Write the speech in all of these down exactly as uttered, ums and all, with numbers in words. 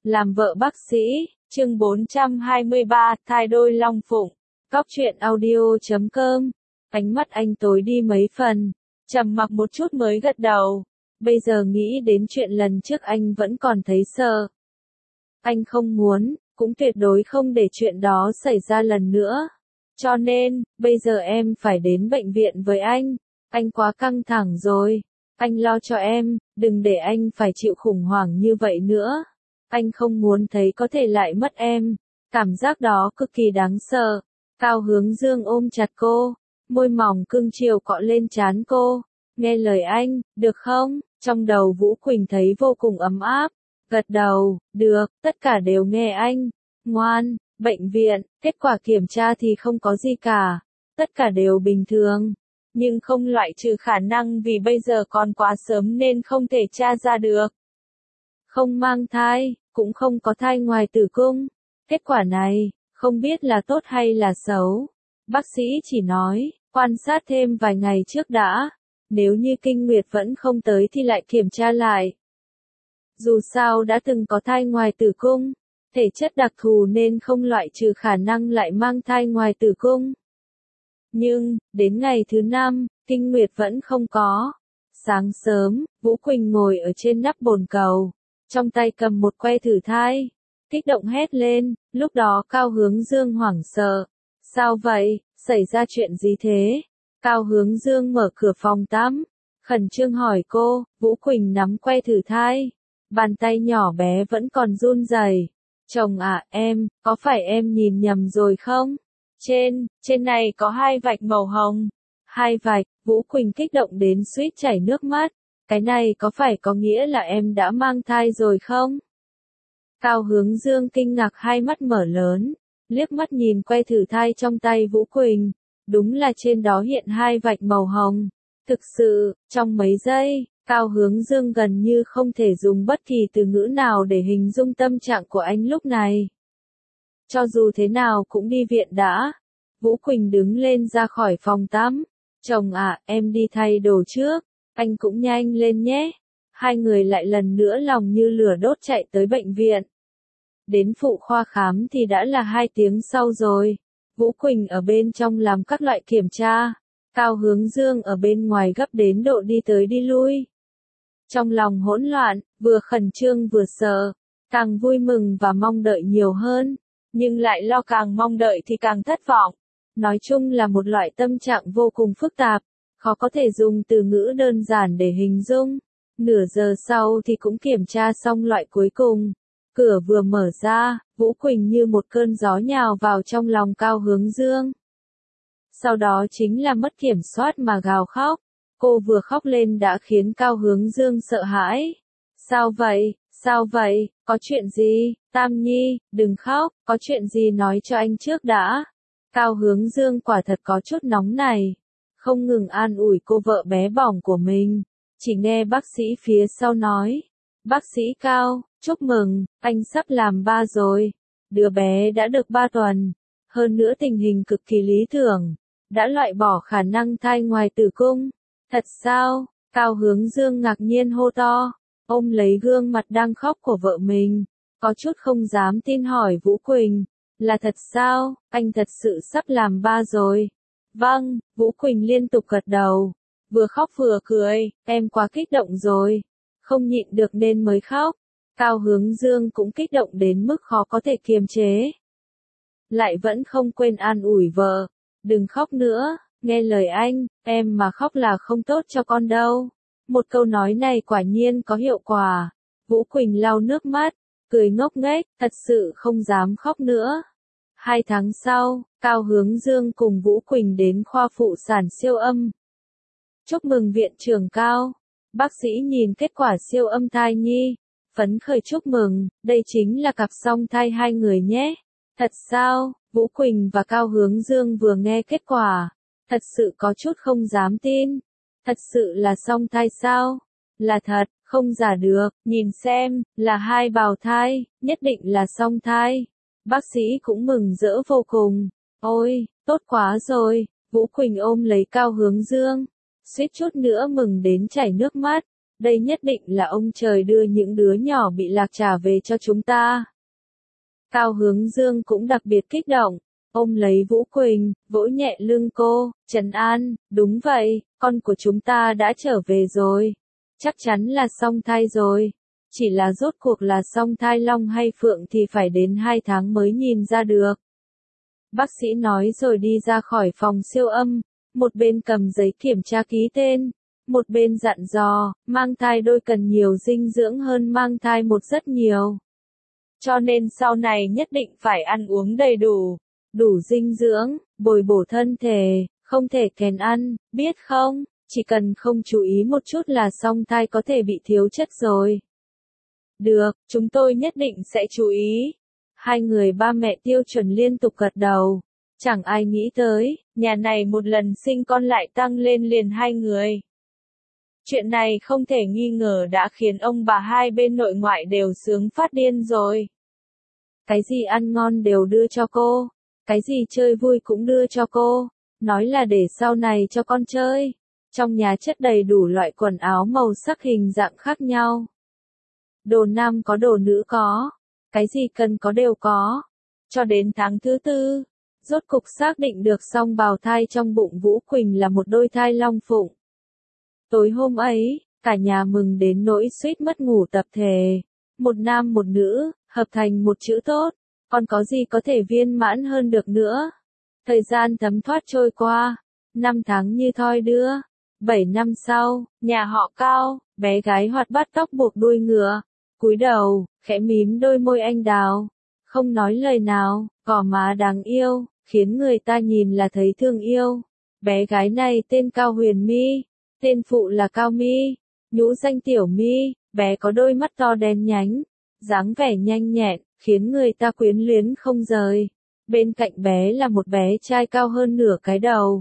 Làm vợ bác sĩ, chương bốn trăm hai mươi ba, thai đôi long phụng. Cóc truyện audio chấm com. Ánh mắt anh tối đi mấy phần, trầm mặc một chút mới gật đầu. Bây giờ nghĩ đến chuyện lần trước anh vẫn còn thấy sợ. Anh không muốn, cũng tuyệt đối không để chuyện đó xảy ra lần nữa. Cho nên, bây giờ em phải đến bệnh viện với anh. Anh quá căng thẳng rồi. Anh lo cho em, đừng để anh phải chịu khủng hoảng như vậy nữa. Anh không muốn thấy có thể lại mất em. Cảm giác đó cực kỳ đáng sợ. Cao Hướng Dương ôm chặt cô, môi mỏng cưng chiều cọ lên trán cô. Nghe lời anh, được không? Trong đầu Vũ Quỳnh thấy vô cùng ấm áp. Gật đầu, được, tất cả đều nghe anh. Ngoan. Bệnh viện, kết quả kiểm tra thì không có gì cả. Tất cả đều bình thường. Nhưng không loại trừ khả năng vì bây giờ còn quá sớm nên không thể tra ra được. Không mang thai, cũng không có thai ngoài tử cung. Kết quả này, không biết là tốt hay là xấu. Bác sĩ chỉ nói, quan sát thêm vài ngày trước đã. Nếu như kinh nguyệt vẫn không tới thì lại kiểm tra lại. Dù sao đã từng có thai ngoài tử cung. Thể chất đặc thù nên không loại trừ khả năng lại mang thai ngoài tử cung. Nhưng, đến ngày thứ năm, kinh nguyệt vẫn không có. Sáng sớm, Vũ Quỳnh ngồi ở trên nắp bồn cầu, trong tay cầm một que thử thai. Kích động hét lên, lúc đó Cao Hướng Dương hoảng sợ. Sao vậy, xảy ra chuyện gì thế? Cao Hướng Dương mở cửa phòng tắm, khẩn trương hỏi cô. Vũ Quỳnh nắm que thử thai. Bàn tay nhỏ bé vẫn còn run rẩy. Chồng à, em, có phải em nhìn nhầm rồi không? Trên, trên này có hai vạch màu hồng. Hai vạch, Vũ Quỳnh kích động đến suýt chảy nước mắt. Cái này có phải có nghĩa là em đã mang thai rồi không? Cao Hướng Dương kinh ngạc hai mắt mở lớn, liếc mắt nhìn que thử thai trong tay Vũ Quỳnh. Đúng là trên đó hiện hai vạch màu hồng. Thực sự, trong mấy giây, Cao Hướng Dương gần như không thể dùng bất kỳ từ ngữ nào để hình dung tâm trạng của anh lúc này. Cho dù thế nào cũng đi viện đã. Vũ Quỳnh đứng lên ra khỏi phòng tắm. Chồng à, em đi thay đồ trước. Anh cũng nhanh lên nhé. Hai người lại lần nữa lòng như lửa đốt chạy tới bệnh viện. Đến phụ khoa khám thì đã là hai tiếng sau rồi. Vũ Quỳnh ở bên trong làm các loại kiểm tra. Cao Hướng Dương ở bên ngoài gấp đến độ đi tới đi lui. Trong lòng hỗn loạn, vừa khẩn trương vừa sợ, càng vui mừng và mong đợi nhiều hơn, nhưng lại lo càng mong đợi thì càng thất vọng. Nói chung là một loại tâm trạng vô cùng phức tạp, khó có thể dùng từ ngữ đơn giản để hình dung. Nửa giờ sau thì cũng kiểm tra xong loại cuối cùng. Cửa vừa mở ra, Vũ Quỳnh như một cơn gió nhào vào trong lòng Cao Hướng Dương. Sau đó chính là mất kiểm soát mà gào khóc. Cô vừa khóc lên đã khiến Cao Hướng Dương sợ hãi. Sao vậy, sao vậy, có chuyện gì, Tam Nhi, đừng khóc, có chuyện gì nói cho anh trước đã. Cao Hướng Dương quả thật có chút nóng này. Không ngừng an ủi cô vợ bé bỏng của mình. Chỉ nghe bác sĩ phía sau nói. Bác sĩ Cao, chúc mừng, anh sắp làm ba rồi. Đứa bé đã được ba tuần. Hơn nữa tình hình cực kỳ lý tưởng. Đã loại bỏ khả năng thai ngoài tử cung. Thật sao? Cao Hướng Dương ngạc nhiên hô to, ôm lấy gương mặt đang khóc của vợ mình, có chút không dám tin hỏi Vũ Quỳnh, là thật sao, anh thật sự sắp làm ba rồi? Vâng, Vũ Quỳnh liên tục gật đầu, vừa khóc vừa cười, em quá kích động rồi, không nhịn được nên mới khóc. Cao Hướng Dương cũng kích động đến mức khó có thể kiềm chế. Lại vẫn không quên an ủi vợ, đừng khóc nữa. Nghe lời anh, em mà khóc là không tốt cho con đâu. Một câu nói này quả nhiên có hiệu quả. Vũ Quỳnh lau nước mắt, cười ngốc nghếch, thật sự không dám khóc nữa. Hai tháng sau, Cao Hướng Dương cùng Vũ Quỳnh đến khoa phụ sản siêu âm. Chúc mừng viện trưởng Cao. Bác sĩ nhìn kết quả siêu âm thai nhi. Phấn khởi chúc mừng, đây chính là cặp song thai hai người nhé. Thật sao? Vũ Quỳnh và Cao Hướng Dương vừa nghe kết quả. Thật sự có chút không dám tin. Thật sự là song thai sao? Là thật, không giả được, nhìn xem, là hai bào thai, nhất định là song thai. Bác sĩ cũng mừng rỡ vô cùng. Ôi, tốt quá rồi, Vũ Quỳnh ôm lấy Cao Hướng Dương. Suýt chút nữa mừng đến chảy nước mắt. Đây nhất định là ông trời đưa những đứa nhỏ bị lạc trả về cho chúng ta. Cao Hướng Dương cũng đặc biệt kích động. Ôm lấy Vũ Quỳnh, vỗ nhẹ lưng cô, trấn an, đúng vậy, con của chúng ta đã trở về rồi. Chắc chắn là song thai rồi. Chỉ là rốt cuộc là song thai long hay phượng thì phải đến hai tháng mới nhìn ra được. Bác sĩ nói rồi đi ra khỏi phòng siêu âm, một bên cầm giấy kiểm tra ký tên, một bên dặn dò, mang thai đôi cần nhiều dinh dưỡng hơn mang thai một rất nhiều. Cho nên sau này nhất định phải ăn uống đầy đủ, đủ dinh dưỡng, bồi bổ thân thể, không thể kèn ăn, biết không? Chỉ cần không chú ý một chút là song thai có thể bị thiếu chất rồi. Được, chúng tôi nhất định sẽ chú ý. Hai người ba mẹ Tiêu Chuẩn liên tục gật đầu. Chẳng ai nghĩ tới, nhà này một lần sinh con lại tăng lên liền hai người. Chuyện này không thể nghi ngờ đã khiến ông bà hai bên nội ngoại đều sướng phát điên rồi. Cái gì ăn ngon đều đưa cho cô, cái gì chơi vui cũng đưa cho cô, nói là để sau này cho con chơi. Trong nhà chất đầy đủ loại quần áo màu sắc hình dạng khác nhau. Đồ nam có đồ nữ có, cái gì cần có đều có. Cho đến tháng thứ tư, rốt cục xác định được song bào thai trong bụng Vũ Quỳnh là một đôi thai long phụng. Tối hôm ấy, cả nhà mừng đến nỗi suýt mất ngủ tập thể. Một nam một nữ, hợp thành một chữ tốt, còn có gì có thể viên mãn hơn được nữa. Thời gian thấm thoát trôi qua, năm tháng như thoi đưa. Bảy năm sau, nhà họ Cao, bé gái hoạt bát tóc buộc đuôi ngựa, cúi đầu, khẽ mím đôi môi anh đào, không nói lời nào, gò má đáng yêu, khiến người ta nhìn là thấy thương yêu. Bé gái này tên Cao Huyền My, tên phụ là Cao My, nhũ danh Tiểu My, bé có đôi mắt to đen nhánh, dáng vẻ nhanh nhẹn, khiến người ta quyến luyến không rời. Bên cạnh bé là một bé trai cao hơn nửa cái đầu.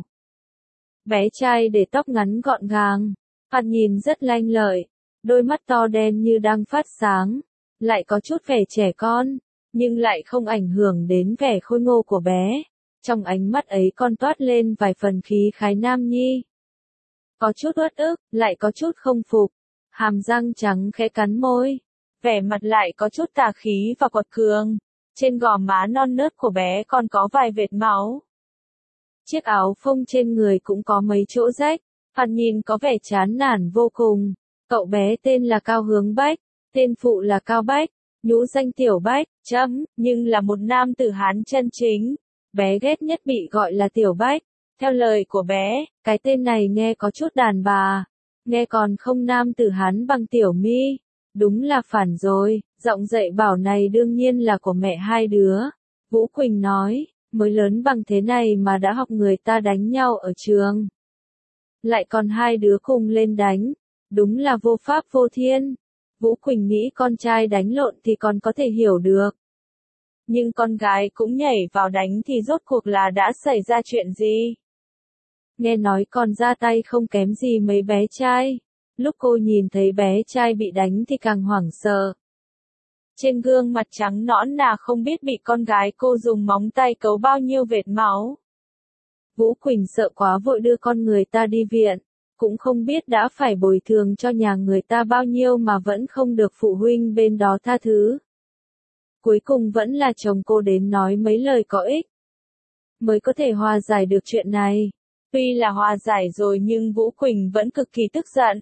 Bé trai để tóc ngắn gọn gàng, mặt nhìn rất lanh lợi, đôi mắt to đen như đang phát sáng, lại có chút vẻ trẻ con, nhưng lại không ảnh hưởng đến vẻ khôi ngô của bé. Trong ánh mắt ấy còn toát lên vài phần khí khái nam nhi. Có chút uất ức, lại có chút không phục, hàm răng trắng khẽ cắn môi, vẻ mặt lại có chút tà khí và quật cường. Trên gò má non nớt của bé còn có vài vệt máu. Chiếc áo phông trên người cũng có mấy chỗ rách, mặt nhìn có vẻ chán nản vô cùng. Cậu bé tên là Cao Hướng Bách, tên phụ là Cao Bách, nhũ danh Tiểu Bách, chấm, nhưng là một nam tử Hán chân chính. Bé ghét nhất bị gọi là Tiểu Bách. Theo lời của bé, cái tên này nghe có chút đàn bà, nghe còn không nam tử Hán bằng Tiểu My. Đúng là phản rồi, giọng dạy bảo này đương nhiên là của mẹ hai đứa. Vũ Quỳnh nói, mới lớn bằng thế này mà đã học người ta đánh nhau ở trường. Lại còn hai đứa cùng lên đánh, đúng là vô pháp vô thiên. Vũ Quỳnh nghĩ con trai đánh lộn thì còn có thể hiểu được. Nhưng con gái cũng nhảy vào đánh thì rốt cuộc là đã xảy ra chuyện gì? Nghe nói còn ra tay không kém gì mấy bé trai. Lúc cô nhìn thấy bé trai bị đánh thì càng hoảng sợ. Trên gương mặt trắng nõn nà không biết bị con gái cô dùng móng tay cấu bao nhiêu vệt máu. Vũ Quỳnh sợ quá vội đưa con người ta đi viện, cũng không biết đã phải bồi thường cho nhà người ta bao nhiêu mà vẫn không được phụ huynh bên đó tha thứ. Cuối cùng vẫn là chồng cô đến nói mấy lời có ích, mới có thể hòa giải được chuyện này. Tuy là hòa giải rồi nhưng Vũ Quỳnh vẫn cực kỳ tức giận.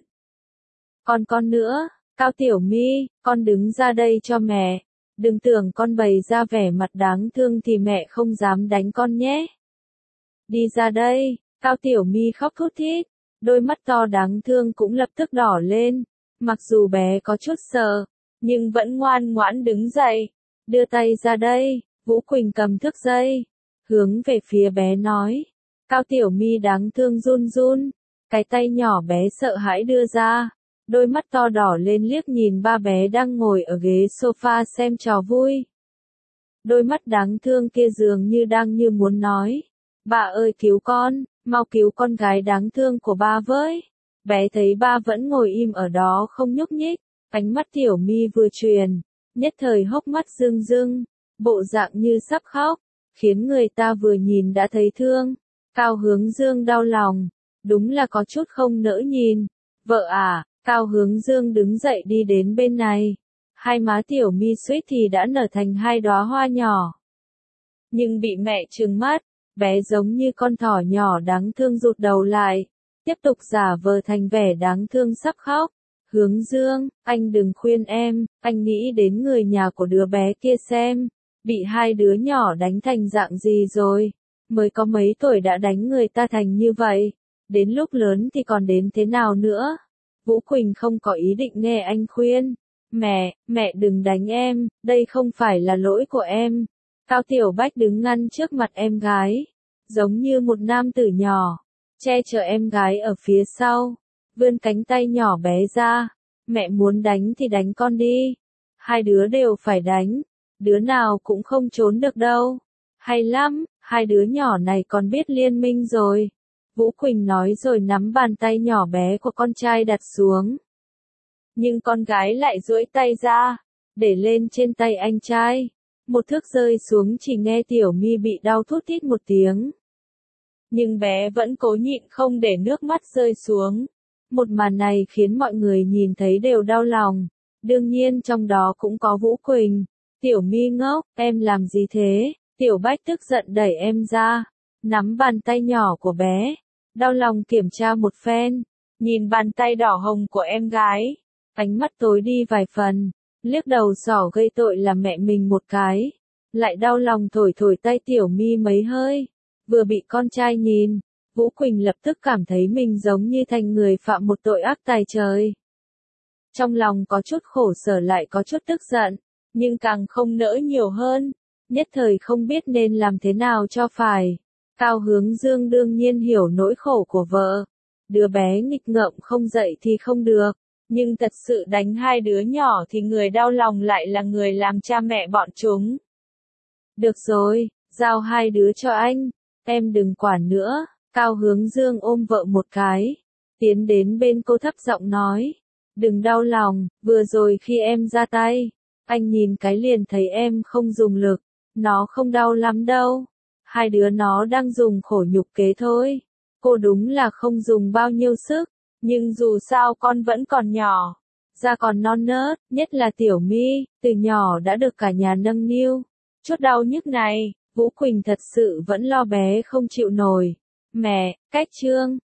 Còn con nữa, Cao Tiểu My, con đứng ra đây cho mẹ. Đừng tưởng con bày ra vẻ mặt đáng thương thì mẹ không dám đánh con nhé. Đi ra đây, Cao Tiểu My khóc thút thít, đôi mắt to đáng thương cũng lập tức đỏ lên. Mặc dù bé có chút sợ, nhưng vẫn ngoan ngoãn đứng dậy. Đưa tay ra đây, Vũ Quỳnh cầm thước dây, hướng về phía bé nói. Cao Tiểu My đáng thương run run, cái tay nhỏ bé sợ hãi đưa ra. Đôi mắt to đỏ lên liếc nhìn ba bé đang ngồi ở ghế sofa xem trò vui. Đôi mắt đáng thương kia dường như đang như muốn nói. Bà ơi cứu con, mau cứu con gái đáng thương của ba với. Bé thấy ba vẫn ngồi im ở đó không nhúc nhích. Ánh mắt Tiểu My vừa truyền, nhất thời hốc mắt rưng rưng, bộ dạng như sắp khóc, khiến người ta vừa nhìn đã thấy thương. Cao Hướng Dương đau lòng, đúng là có chút không nỡ nhìn. Vợ à, Cao Hướng Dương đứng dậy đi đến bên này. Hai má Tiểu Mi suýt thì đã nở thành hai đóa hoa nhỏ. Nhưng bị mẹ trừng mắt, bé giống như con thỏ nhỏ đáng thương rụt đầu lại, tiếp tục giả vờ thành vẻ đáng thương sắp khóc. Hướng Dương, anh đừng khuyên em, anh nghĩ đến người nhà của đứa bé kia xem, bị hai đứa nhỏ đánh thành dạng gì rồi, mới có mấy tuổi đã đánh người ta thành như vậy, đến lúc lớn thì còn đến thế nào nữa. Vũ Quỳnh không có ý định nghe anh khuyên. Mẹ, mẹ đừng đánh em, đây không phải là lỗi của em. Cao Tiểu Bách đứng ngăn trước mặt em gái, giống như một nam tử nhỏ, che chở em gái ở phía sau, vươn cánh tay nhỏ bé ra. Mẹ muốn đánh thì đánh con đi. Hai đứa đều phải đánh, đứa nào cũng không trốn được đâu. Hay lắm, hai đứa nhỏ này còn biết liên minh rồi. Vũ Quỳnh nói rồi nắm bàn tay nhỏ bé của con trai đặt xuống. Nhưng con gái lại duỗi tay ra, để lên trên tay anh trai. Một thước rơi xuống chỉ nghe Tiểu Mi bị đau thút thít một tiếng. Nhưng bé vẫn cố nhịn không để nước mắt rơi xuống. Một màn này khiến mọi người nhìn thấy đều đau lòng. Đương nhiên trong đó cũng có Vũ Quỳnh. Tiểu Mi ngốc, em làm gì thế? Tiểu Bách tức giận đẩy em ra, nắm bàn tay nhỏ của bé, đau lòng kiểm tra một phen, nhìn bàn tay đỏ hồng của em gái, ánh mắt tối đi vài phần, liếc đầu sỏ gây tội là mẹ mình một cái, lại đau lòng thổi thổi tay Tiểu Mi mấy hơi. Vừa bị con trai nhìn, Vũ Quỳnh lập tức cảm thấy mình giống như thành người phạm một tội ác tày trời. Trong lòng có chút khổ sở lại có chút tức giận, nhưng càng không nỡ nhiều hơn, nhất thời không biết nên làm thế nào cho phải. Cao Hướng Dương đương nhiên hiểu nỗi khổ của vợ. Đứa bé nghịch ngợm không dậy thì không được, nhưng thật sự đánh hai đứa nhỏ thì người đau lòng lại là người làm cha mẹ bọn chúng. Được rồi, giao hai đứa cho anh, em đừng quản nữa. Cao Hướng Dương ôm vợ một cái, tiến đến bên cô thấp giọng nói, đừng đau lòng, vừa rồi khi em ra tay, anh nhìn cái liền thấy em không dùng lực, nó không đau lắm đâu, hai đứa nó đang dùng khổ nhục kế thôi, cô đúng là không dùng bao nhiêu sức, nhưng dù sao con vẫn còn nhỏ, da còn non nớt, nhất là Tiểu Mi, từ nhỏ đã được cả nhà nâng niu, chút đau nhức này, Vũ Quỳnh thật sự vẫn lo bé không chịu nổi. Mẹ, cách chương